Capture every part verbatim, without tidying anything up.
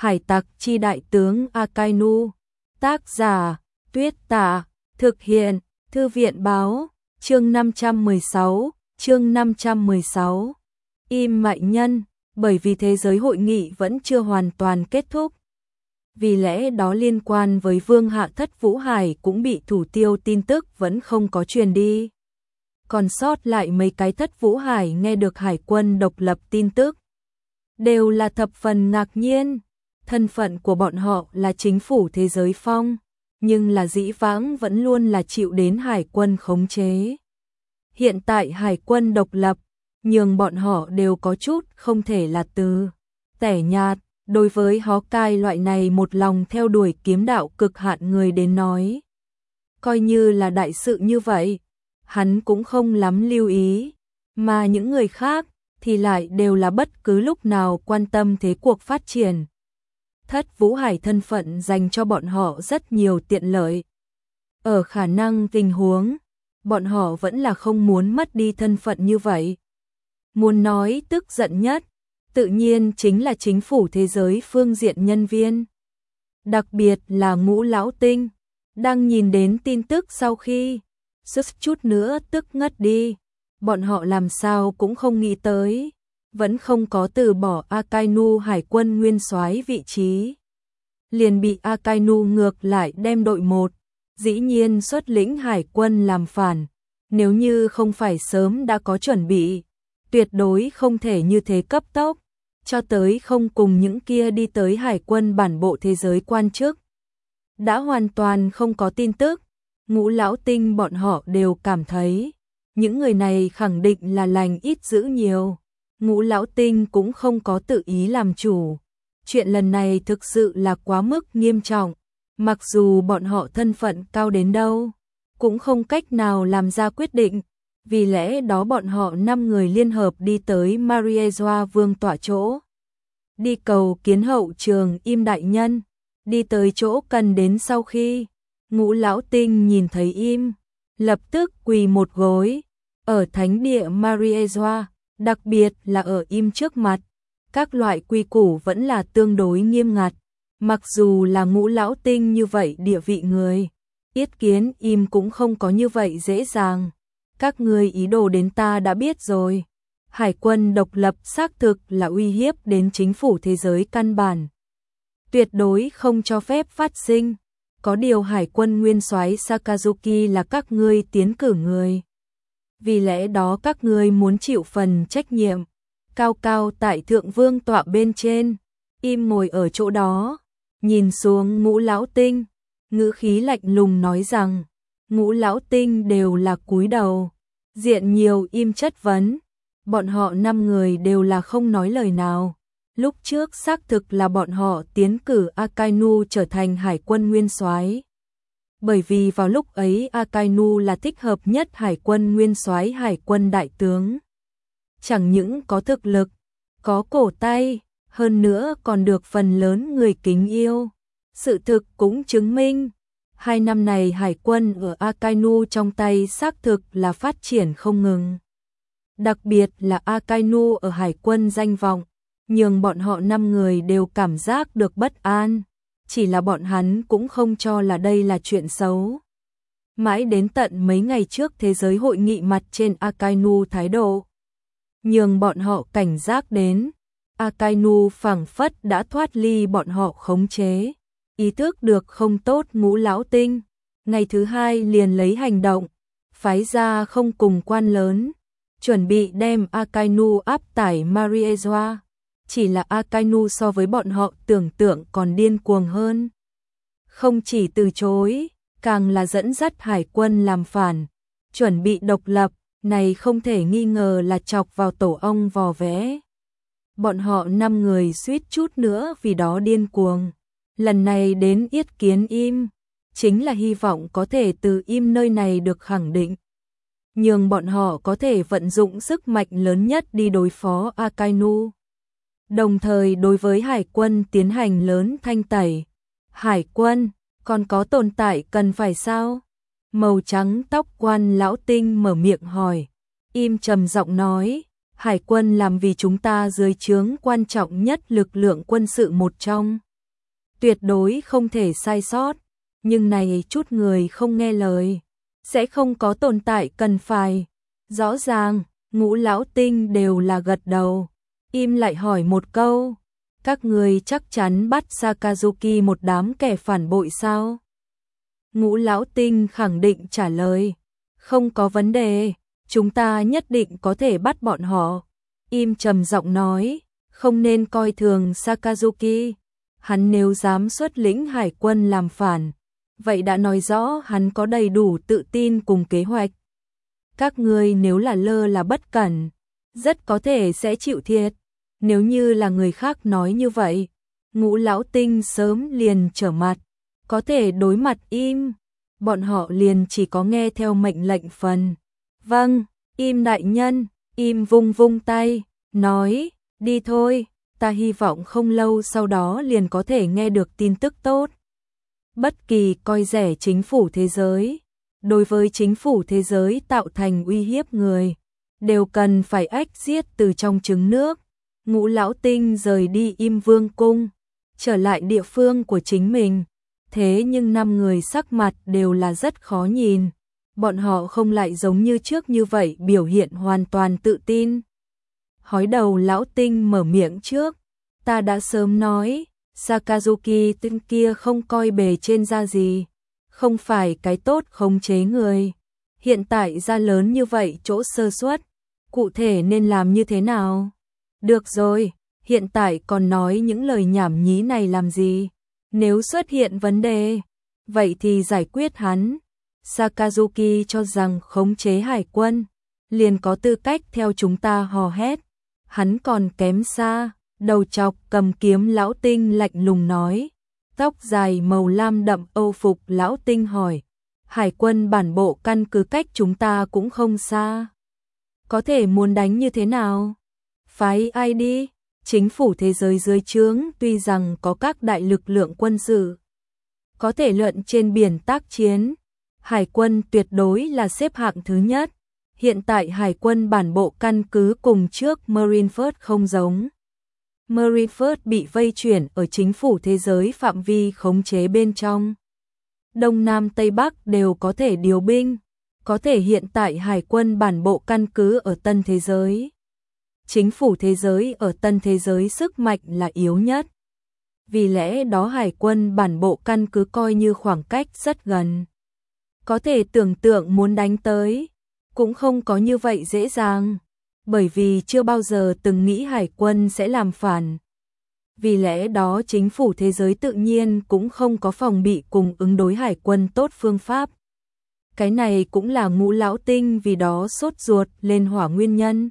Hải tặc chi đại tướng Akainu. Tác giả Tuyết Tả. Thực hiện Thư viện Báo. Chương năm trăm mười sáu. Chương năm trăm mười sáu. Im Mạnh Nhân. Bởi vì thế giới hội nghị vẫn chưa hoàn toàn kết thúc. Vì lẽ đó liên quan với Vương Hạ Thất Vũ Hải cũng bị thủ tiêu, tin tức vẫn không có truyền đi. Còn sót lại mấy cái Thất Vũ Hải nghe được hải quân độc lập tin tức, đều là thập phần ngạc nhiên. Thân phận của bọn họ là chính phủ thế giới phong, nhưng là dĩ vãng vẫn luôn là chịu đến hải quân khống chế. Hiện tại hải quân độc lập, nhưng bọn họ đều có chút không thể là từ tẻ nhạt. Đối với Hawkeye loại này một lòng theo đuổi kiếm đạo cực hạn người đến nói, coi như là đại sự như vậy, hắn cũng không lắm lưu ý, mà những người khác thì lại đều là bất cứ lúc nào quan tâm thế cuộc phát triển. Thất Vũ Hải thân phận dành cho bọn họ rất nhiều tiện lợi. Ở khả năng tình huống, bọn họ vẫn là không muốn mất đi thân phận như vậy. Muốn nói tức giận nhất, tự nhiên chính là chính phủ thế giới phương diện nhân viên. Đặc biệt là Ngũ Lão Tinh, đang nhìn đến tin tức sau khi sức chút nữa tức ngất đi. Bọn họ làm sao cũng không nghĩ tới, vẫn không có từ bỏ Akainu hải quân nguyên soái vị trí, liền bị Akainu ngược lại đem đội một, dĩ nhiên xuất lĩnh hải quân làm phản. Nếu như không phải sớm đã có chuẩn bị, tuyệt đối không thể như thế cấp tốc, cho tới không cùng những kia đi tới hải quân bản bộ thế giới quan chức. Đã hoàn toàn không có tin tức, Ngũ Lão Tinh bọn họ đều cảm thấy, những người này khẳng định là lành ít dữ nhiều. Ngũ Lão Tinh cũng không có tự ý làm chủ. Chuyện lần này thực sự là quá mức nghiêm trọng, mặc dù bọn họ thân phận cao đến đâu, cũng không cách nào làm ra quyết định. Vì lẽ đó bọn họ năm người liên hợp đi tới Mariezwa vương tọa chỗ, đi cầu kiến hậu trường Im đại nhân. Đi tới chỗ cần đến sau khi Ngũ Lão Tinh nhìn thấy Im, lập tức quỳ một gối. Ở thánh địa Mariezwa, đặc biệt là ở Im trước mặt, các loại quy củ vẫn là tương đối nghiêm ngặt. Mặc dù là Ngũ Lão Tinh như vậy địa vị người, yết kiến Im cũng không có như vậy dễ dàng. Các ngươi ý đồ đến ta đã biết rồi. Hải quân độc lập xác thực là uy hiếp đến chính phủ thế giới căn bản, tuyệt đối không cho phép phát sinh. Có điều hải quân nguyên soái Sakazuki là các ngươi tiến cử người, vì lẽ đó các ngươi muốn chịu phần trách nhiệm. Cao cao tại thượng vương tọa bên trên, Im ngồi ở chỗ đó, nhìn xuống Ngũ Lão Tinh, ngữ khí lạnh lùng nói rằng. Ngũ Lão Tinh đều là cúi đầu, diện nhiều Im chất vấn. Bọn họ năm người đều là không nói lời nào. Lúc trước xác thực là bọn họ tiến cử Akainu trở thành hải quân nguyên soái, bởi vì vào lúc ấy Akainu là thích hợp nhất hải quân nguyên soái, hải quân đại tướng. Chẳng những có thực lực, có cổ tay, hơn nữa còn được phần lớn người kính yêu. Sự thực cũng chứng minh, hai năm này hải quân ở Akainu trong tay xác thực là phát triển không ngừng. Đặc biệt là Akainu ở hải quân danh vọng, nhưng bọn họ năm người đều cảm giác được bất an. Chỉ là bọn hắn cũng không cho là đây là chuyện xấu. Mãi đến tận mấy ngày trước thế giới hội nghị mặt trên Akainu thái độ, nhưng bọn họ cảnh giác đến, Akainu phảng phất đã thoát ly bọn họ khống chế. Ý thức được không tốt Ngũ Lão Tinh, ngày thứ hai liền lấy hành động, phái ra không cùng quan lớn, chuẩn bị đem Akainu áp tải Mariezwa. Chỉ là Akainu so với bọn họ tưởng tượng còn điên cuồng hơn. Không chỉ từ chối, càng là dẫn dắt hải quân làm phản, chuẩn bị độc lập, này không thể nghi ngờ là chọc vào tổ ong vò vẽ. Bọn họ năm người suýt chút nữa vì đó điên cuồng. Lần này đến yết kiến Im, chính là hy vọng có thể từ Im nơi này được khẳng định, nhưng bọn họ có thể vận dụng sức mạnh lớn nhất đi đối phó Akainu. Đồng thời đối với hải quân tiến hành lớn thanh tẩy. Hải quân, còn có tồn tại cần phải sao? Màu trắng tóc quan lão tinh mở miệng hỏi. Im trầm giọng nói, hải quân làm vì chúng ta dưới trướng quan trọng nhất lực lượng quân sự một trong. tuyệt đối không thể sai sót, nhưng này chút người không nghe lời, sẽ không có tồn tại cần phải. Rõ ràng, Ngũ lão tinh đều là gật đầu, im lại hỏi một câu, các người chắc chắn bắt Sakazuki một đám kẻ phản bội sao? Ngũ lão tinh khẳng định trả lời, không có vấn đề, chúng ta nhất định có thể bắt bọn họ. Im trầm giọng nói, không nên coi thường Sakazuki, hắn nếu dám xuất lĩnh hải quân làm phản, vậy đã nói rõ hắn có đầy đủ tự tin cùng kế hoạch. Các ngươi nếu là lơ là bất cẩn, rất có thể sẽ chịu thiệt. Nếu như là người khác nói như vậy, Ngũ lão tinh sớm liền trở mặt, có thể đối mặt Im, bọn họ liền chỉ có nghe theo mệnh lệnh phần. Vâng, Im đại nhân. Im vung vung tay, nói, đi thôi, ta hy vọng không lâu sau đó liền có thể nghe được tin tức tốt. Bất kỳ coi rẻ chính phủ thế giới, đối với chính phủ thế giới tạo thành uy hiếp người, đều cần phải ách giết từ trong trứng nước. Ngũ lão tinh rời đi Im Vương cung, trở lại địa phương của chính mình, thế nhưng năm người sắc mặt đều là rất khó nhìn. Bọn họ không lại giống như trước như vậy biểu hiện hoàn toàn tự tin. Hói đầu lão tinh mở miệng trước, ta đã sớm nói, Sakazuki tên kia không coi bề trên ra gì, không phải cái tốt khống chế người. Hiện tại ra lớn như vậy chỗ sơ suất, cụ thể nên làm như thế nào? Được rồi, hiện tại còn nói những lời nhảm nhí này làm gì? Nếu xuất hiện vấn đề, vậy thì giải quyết hắn. Sakazuki cho rằng khống chế hải quân, liền có tư cách theo chúng ta hò hét. Hắn còn kém xa, đầu chọc cầm kiếm lão tinh lạnh lùng nói. Tóc dài màu lam đậm âu phục lão tinh hỏi. Hải quân bản bộ căn cứ cách chúng ta cũng không xa. Có thể muốn đánh như thế nào? Phái ai đi? Chính phủ thế giới dưới trướng tuy rằng có các đại lực lượng quân sự, có thể lượn trên biển tác chiến. Hải quân tuyệt đối là xếp hạng thứ nhất. Hiện tại hải quân bản bộ căn cứ cùng trước Marineford không giống. Marineford bị vây chuyển ở chính phủ thế giới phạm vi khống chế bên trong. Đông Nam Tây Bắc đều có thể điều binh. Có thể hiện tại hải quân bản bộ căn cứ ở Tân Thế Giới. Chính phủ thế giới ở Tân Thế Giới sức mạnh là yếu nhất. Vì lẽ đó hải quân bản bộ căn cứ coi như khoảng cách rất gần. Có thể tưởng tượng muốn đánh tới, cũng không có như vậy dễ dàng, bởi vì chưa bao giờ từng nghĩ hải quân sẽ làm phản. Vì lẽ đó chính phủ thế giới tự nhiên cũng không có phòng bị cùng ứng đối hải quân tốt phương pháp. Cái này cũng là Ngũ lão tinh vì đó sốt ruột lên hỏa nguyên nhân.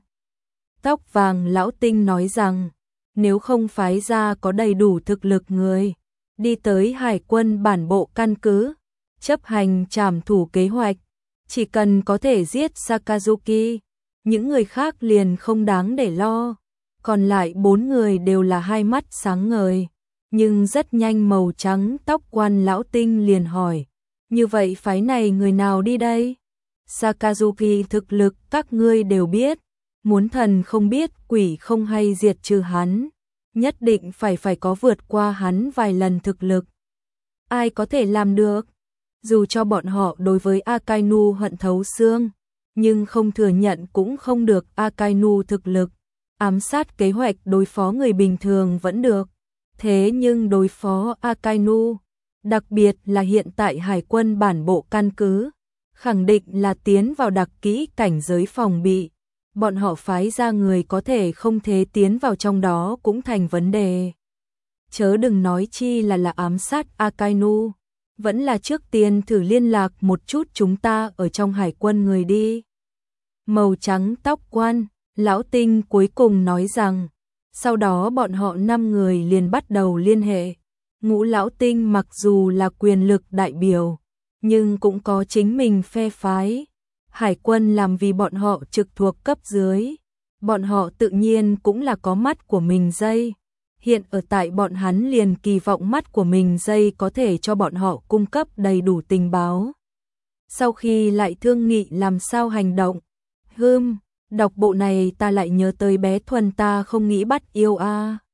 Tóc vàng lão tinh nói rằng, nếu không phái ra có đầy đủ thực lực người, đi tới hải quân bản bộ căn cứ, chấp hành trảm thủ kế hoạch, chỉ cần có thể giết Sakazuki, những người khác liền không đáng để lo. Còn lại bốn người đều là hai mắt sáng ngời, nhưng rất nhanh màu trắng tóc quan lão tinh liền hỏi, như vậy phái này người nào đi đây? Sakazuki thực lực các ngươi đều biết, muốn thần không biết quỷ không hay diệt trừ hắn, nhất định phải phải có vượt qua hắn vài lần thực lực. Ai có thể làm được? Dù cho bọn họ đối với Akainu hận thấu xương, nhưng không thừa nhận cũng không được. Akainu thực lực, ám sát kế hoạch đối phó người bình thường vẫn được. Thế nhưng đối phó Akainu, đặc biệt là hiện tại hải quân bản bộ căn cứ, khẳng định là tiến vào đặc kỹ cảnh giới phòng bị. Bọn họ phái ra người có thể không thể tiến vào trong đó cũng thành vấn đề. Chớ đừng nói chi là là ám sát Akainu. Vẫn là trước tiên thử liên lạc một chút chúng ta ở trong hải quân người đi. Màu trắng tóc quan, lão tinh cuối cùng nói rằng, sau đó bọn họ năm người liền bắt đầu liên hệ. Ngũ lão tinh mặc dù là quyền lực đại biểu, nhưng cũng có chính mình phe phái. Hải quân làm vì bọn họ trực thuộc cấp dưới, bọn họ tự nhiên cũng là có mắt của mình dây. Hiện ở tại bọn hắn liền kỳ vọng mắt của mình dây có thể cho bọn họ cung cấp đầy đủ tình báo. Sau khi lại thương nghị làm sao hành động, hừm, đọc bộ này ta lại nhớ tới bé Thuần ta không nghĩ bắt yêu a. À.